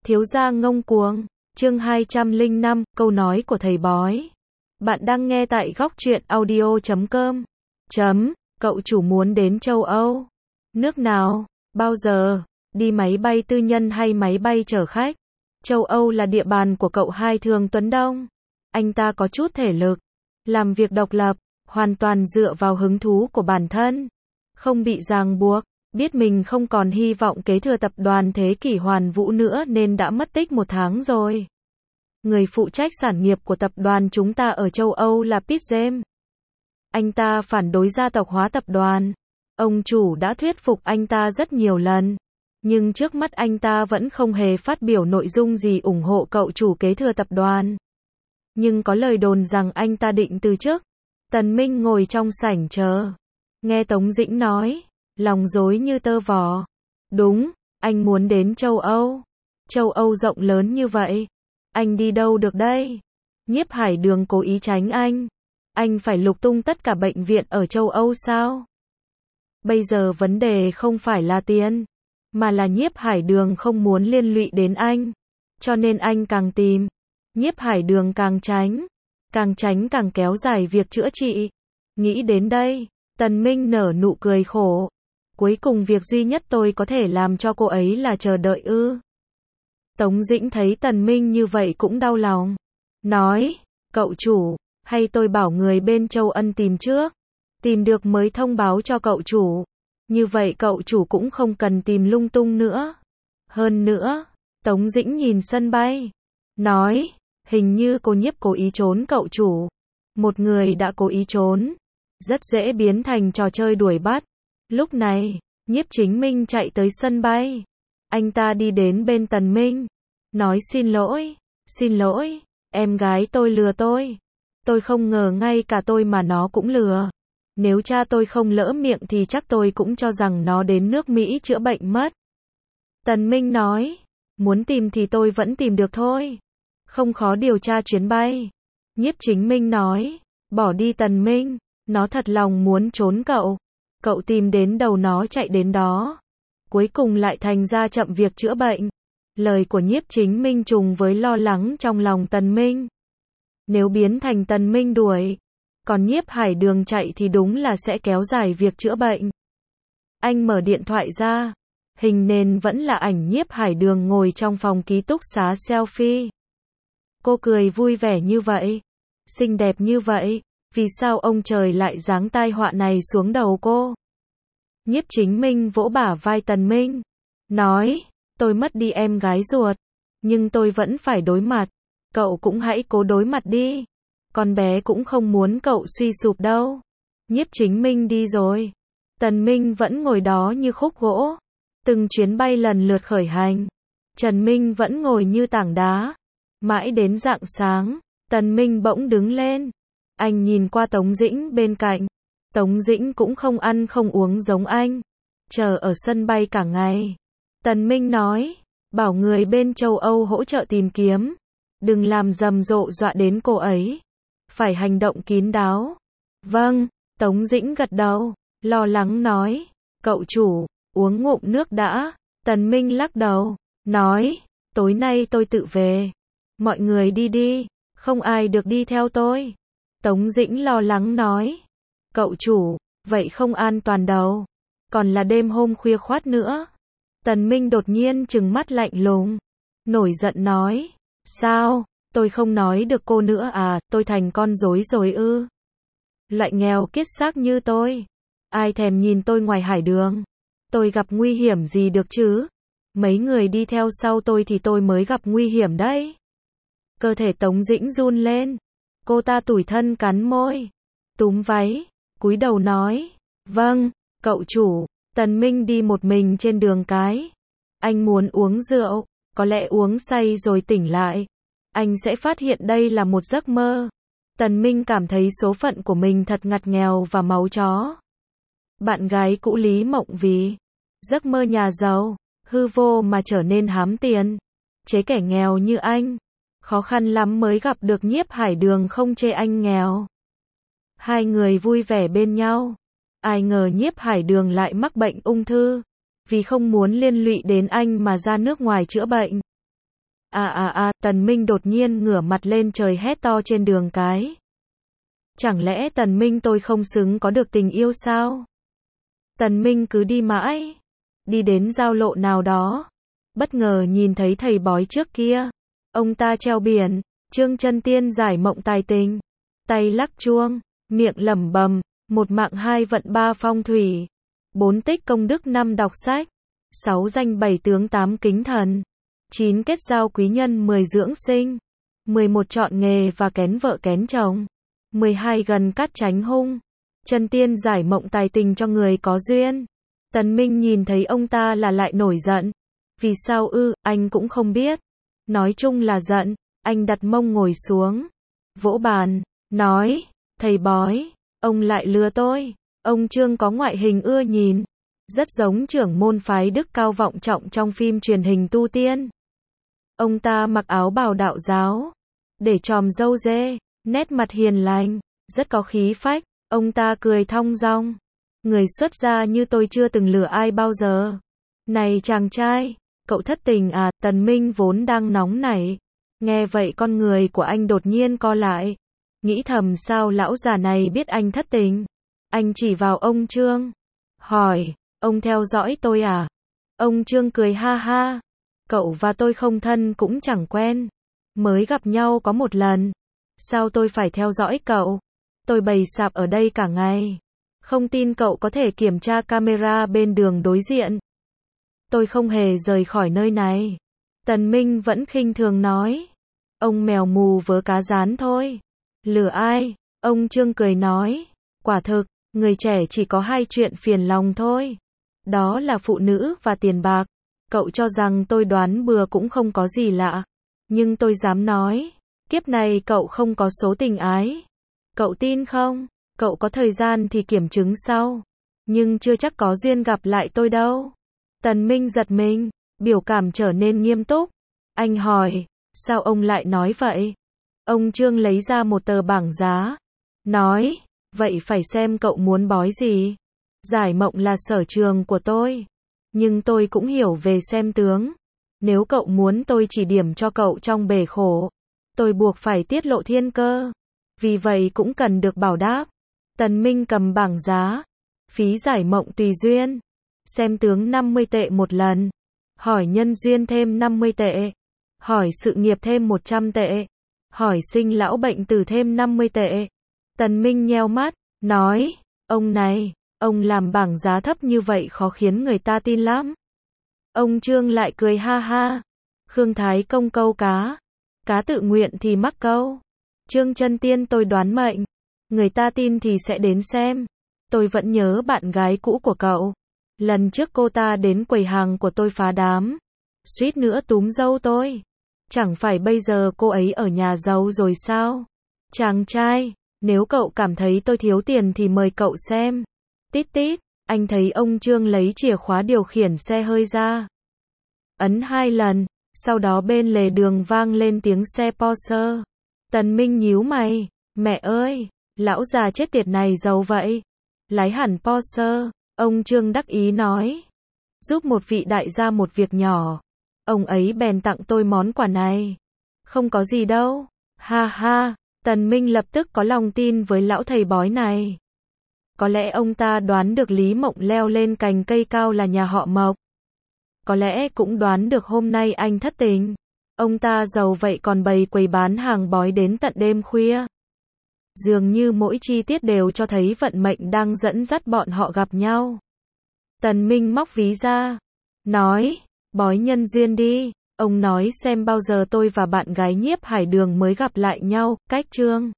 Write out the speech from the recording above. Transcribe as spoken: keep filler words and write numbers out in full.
Thiếu gia ngông cuồng, chương hai trăm lẻ năm, câu nói của thầy bói. Bạn đang nghe tại góc truyện audio chấm com. Chấm, cậu chủ muốn đến châu Âu. Nước nào? Bao giờ? Đi máy bay tư nhân hay máy bay chở khách? Châu Âu là địa bàn của cậu hai Thường Tuấn Đông. Anh ta có chút thể lực, làm việc độc lập, hoàn toàn dựa vào hứng thú của bản thân, không bị ràng buộc. Biết mình không còn hy vọng kế thừa tập đoàn Thế Kỷ Hoàn Vũ nữa nên đã mất tích một tháng rồi. Người phụ trách sản nghiệp của tập đoàn chúng ta ở châu Âu là Pete James. Anh ta phản đối gia tộc hóa tập đoàn. Ông chủ đã thuyết phục anh ta rất nhiều lần. Nhưng trước mắt anh ta vẫn không hề phát biểu nội dung gì ủng hộ cậu chủ kế thừa tập đoàn. Nhưng có lời đồn rằng anh ta định từ chức. Tần Minh ngồi trong sảnh chờ. Nghe Tống Dĩnh nói, lòng rối như tơ vò. Đúng, anh muốn đến châu Âu. Châu Âu rộng lớn như vậy. Anh đi đâu được đây? Nhiếp Hải Đường cố ý tránh anh. Anh phải lục tung tất cả bệnh viện ở châu Âu sao? Bây giờ vấn đề không phải là tiền, mà là Nhiếp Hải Đường không muốn liên lụy đến anh. Cho nên anh càng tìm. Nhiếp Hải Đường càng tránh. Càng tránh càng kéo dài việc chữa trị. Nghĩ đến đây, Tần Minh nở nụ cười khổ. Cuối cùng việc duy nhất tôi có thể làm cho cô ấy là chờ đợi ư. Tống Dĩnh thấy Tần Minh như vậy cũng đau lòng. Nói, cậu chủ, hay tôi bảo người bên Châu Ân tìm trước. Tìm được mới thông báo cho cậu chủ. Như vậy cậu chủ cũng không cần tìm lung tung nữa. Hơn nữa, Tống Dĩnh nhìn sân bay. Nói, hình như cô Nhiếp cố ý trốn cậu chủ. Một người đã cố ý trốn. Rất dễ biến thành trò chơi đuổi bắt. Lúc này, Nhiếp Chính Minh chạy tới sân bay. Anh ta đi đến bên Tần Minh. Nói xin lỗi, xin lỗi, em gái tôi lừa tôi. Tôi không ngờ ngay cả tôi mà nó cũng lừa. Nếu cha tôi không lỡ miệng thì chắc tôi cũng cho rằng nó đến nước Mỹ chữa bệnh mất. Tần Minh nói, muốn tìm thì tôi vẫn tìm được thôi. Không khó điều tra chuyến bay. Nhiếp Chính Minh nói, bỏ đi Tần Minh, nó thật lòng muốn trốn cậu. Cậu tìm đến đầu nó chạy đến đó. Cuối cùng lại thành ra chậm việc chữa bệnh. Lời của Nhiếp Chính Minh trùng với lo lắng trong lòng Tần Minh. Nếu biến thành Tần Minh đuổi, còn Nhiếp Hải Đường chạy thì đúng là sẽ kéo dài việc chữa bệnh. Anh mở điện thoại ra. Hình nền vẫn là ảnh Nhiếp Hải Đường ngồi trong phòng ký túc xá selfie. Cô cười vui vẻ như vậy. Xinh đẹp như vậy. Vì sao ông trời lại giáng tai họa này xuống đầu cô? Nhiếp Chính Minh vỗ bả vai Tần Minh. Nói, tôi mất đi em gái ruột. Nhưng tôi vẫn phải đối mặt. Cậu cũng hãy cố đối mặt đi. Con bé cũng không muốn cậu suy sụp đâu. Nhiếp Chính Minh đi rồi. Tần Minh vẫn ngồi đó như khúc gỗ. Từng chuyến bay lần lượt khởi hành. Trần Minh vẫn ngồi như tảng đá. Mãi đến rạng sáng, Tần Minh bỗng đứng lên. Anh nhìn qua Tống Dĩnh bên cạnh. Tống Dĩnh cũng không ăn không uống giống anh. Chờ ở sân bay cả ngày. Tần Minh nói, bảo người bên châu Âu hỗ trợ tìm kiếm. Đừng làm rầm rộ dọa đến cô ấy. Phải hành động kín đáo. Vâng, Tống Dĩnh gật đầu, lo lắng nói, cậu chủ, uống ngụm nước đã. Tần Minh lắc đầu, nói, tối nay tôi tự về. Mọi người đi đi, không ai được đi theo tôi. Tống Dĩnh lo lắng nói, cậu chủ, vậy không an toàn đâu. Còn là đêm hôm khuya khoắt nữa. Tần Minh đột nhiên trừng mắt lạnh lùng. Nổi giận nói, sao, tôi không nói được cô nữa à, tôi thành con rối rồi ư. Loại nghèo kiết xác như tôi. Ai thèm nhìn tôi ngoài hải đường. Tôi gặp nguy hiểm gì được chứ. Mấy người đi theo sau tôi thì tôi mới gặp nguy hiểm đấy. Cơ thể Tống Dĩnh run lên. Cô ta tủi thân cắn môi. Túm váy, cúi đầu nói, vâng, cậu chủ. Tần Minh đi một mình trên đường cái. Anh muốn uống rượu, có lẽ uống say rồi tỉnh lại. Anh sẽ phát hiện đây là một giấc mơ. Tần Minh cảm thấy số phận của mình thật ngặt nghèo và máu chó. Bạn gái cũ Lý Mộng Vì. Giấc mơ nhà giàu, hư vô mà trở nên hám tiền. Chế kẻ nghèo như anh. Khó khăn lắm mới gặp được Nhiếp Hải Đường không chê anh nghèo. Hai người vui vẻ bên nhau. Ai ngờ Nhiếp Hải Đường lại mắc bệnh ung thư. Vì không muốn liên lụy đến anh mà ra nước ngoài chữa bệnh. À à à, Tần Minh đột nhiên ngửa mặt lên trời hét to trên đường cái. Chẳng lẽ Tần Minh tôi không xứng có được tình yêu sao? Tần Minh cứ đi mãi, đi đến giao lộ nào đó, bất ngờ nhìn thấy thầy bói trước kia. Ông ta treo biển, Trương Chân Tiên giải mộng tài tình, tay lắc chuông, miệng lẩm bẩm, một mạng hai vận ba phong thủy, bốn tích công đức năm đọc sách, sáu danh bảy tướng tám kính thần, chín kết giao quý nhân mười dưỡng sinh, mười một chọn nghề và kén vợ kén chồng, mười hai gần cát tránh hung. Chân Tiên giải mộng tài tình cho người có duyên. Tần Minh nhìn thấy ông ta là lại nổi giận. Vì sao ư, anh cũng không biết. Nói chung là giận, anh đặt mông ngồi xuống, vỗ bàn, nói, thầy bói, ông lại lừa tôi. Ông Trương có ngoại hình ưa nhìn, rất giống trưởng môn phái đức cao vọng trọng trong phim truyền hình Tu Tiên. Ông ta mặc áo bào đạo giáo, để tròm râu dê, nét mặt hiền lành, rất có khí phách. Ông ta cười thong dong. Người xuất gia như tôi chưa từng lừa ai bao giờ. Này chàng trai, cậu thất tình à? Tần Minh vốn đang nóng nảy. Nghe vậy con người của anh đột nhiên co lại. Nghĩ thầm sao lão già này biết anh thất tình. Anh chỉ vào ông Trương. Hỏi, ông theo dõi tôi à? Ông Trương cười ha ha. Cậu và tôi không thân cũng chẳng quen. Mới gặp nhau có một lần. Sao tôi phải theo dõi cậu? Tôi bày sạp ở đây cả ngày. Không tin cậu có thể kiểm tra camera bên đường đối diện. Tôi không hề rời khỏi nơi này. Tần Minh vẫn khinh thường nói. Ông mèo mù vớ cá rán thôi. Lừa ai? Ông Trương cười nói. Quả thực, người trẻ chỉ có hai chuyện phiền lòng thôi. Đó là phụ nữ và tiền bạc. Cậu cho rằng tôi đoán bừa cũng không có gì lạ. Nhưng tôi dám nói. Kiếp này cậu không có số tình ái. Cậu tin không? Cậu có thời gian thì kiểm chứng sau. Nhưng chưa chắc có duyên gặp lại tôi đâu. Tần Minh giật mình, biểu cảm trở nên nghiêm túc. Anh hỏi, sao ông lại nói vậy? Ông Trương lấy ra một tờ bảng giá. Nói, vậy phải xem cậu muốn bói gì. Giải mộng là sở trường của tôi. Nhưng tôi cũng hiểu về xem tướng. Nếu cậu muốn tôi chỉ điểm cho cậu trong bể khổ, tôi buộc phải tiết lộ thiên cơ. Vì vậy cũng cần được bảo đáp. Tần Minh cầm bảng giá. Phí giải mộng tùy duyên. Xem tướng năm mươi tệ một lần. Hỏi nhân duyên thêm năm mươi tệ. Hỏi sự nghiệp thêm một trăm tệ. Hỏi sinh lão bệnh tử thêm năm mươi tệ. Tần Minh nheo mắt, nói, ông này, ông làm bảng giá thấp như vậy khó khiến người ta tin lắm. Ông Trương lại cười ha ha. Khương Thái Công câu cá. Cá tự nguyện thì mắc câu. Trương Chân Tiên tôi đoán mệnh. Người ta tin thì sẽ đến xem. Tôi vẫn nhớ bạn gái cũ của cậu. Lần trước cô ta đến quầy hàng của tôi phá đám. Suýt nữa túm dâu tôi. Chẳng phải bây giờ cô ấy ở nhà giàu rồi sao? Chàng trai, nếu cậu cảm thấy tôi thiếu tiền thì mời cậu xem. Tít tít, anh thấy ông Trương lấy chìa khóa điều khiển xe hơi ra. Ấn hai lần, sau đó bên lề đường vang lên tiếng xe Porsche. Tần Minh nhíu mày, mẹ ơi, lão già chết tiệt này giàu vậy. Lái hẳn Porsche, ông Trương đắc ý nói. Giúp một vị đại gia một việc nhỏ. Ông ấy bèn tặng tôi món quà này. Không có gì đâu. Ha ha, Tần Minh lập tức có lòng tin với lão thầy bói này. Có lẽ ông ta đoán được Lý Mộng leo lên cành cây cao là nhà họ Mộc. Có lẽ cũng đoán được hôm nay anh thất tình. Ông ta giàu vậy còn bày quầy bán hàng bói đến tận đêm khuya. Dường như mỗi chi tiết đều cho thấy vận mệnh đang dẫn dắt bọn họ gặp nhau. Tần Minh móc ví ra. Nói, bói nhân duyên đi. Ông nói xem bao giờ tôi và bạn gái Nhiếp Hải Đường mới gặp lại nhau, cách Trương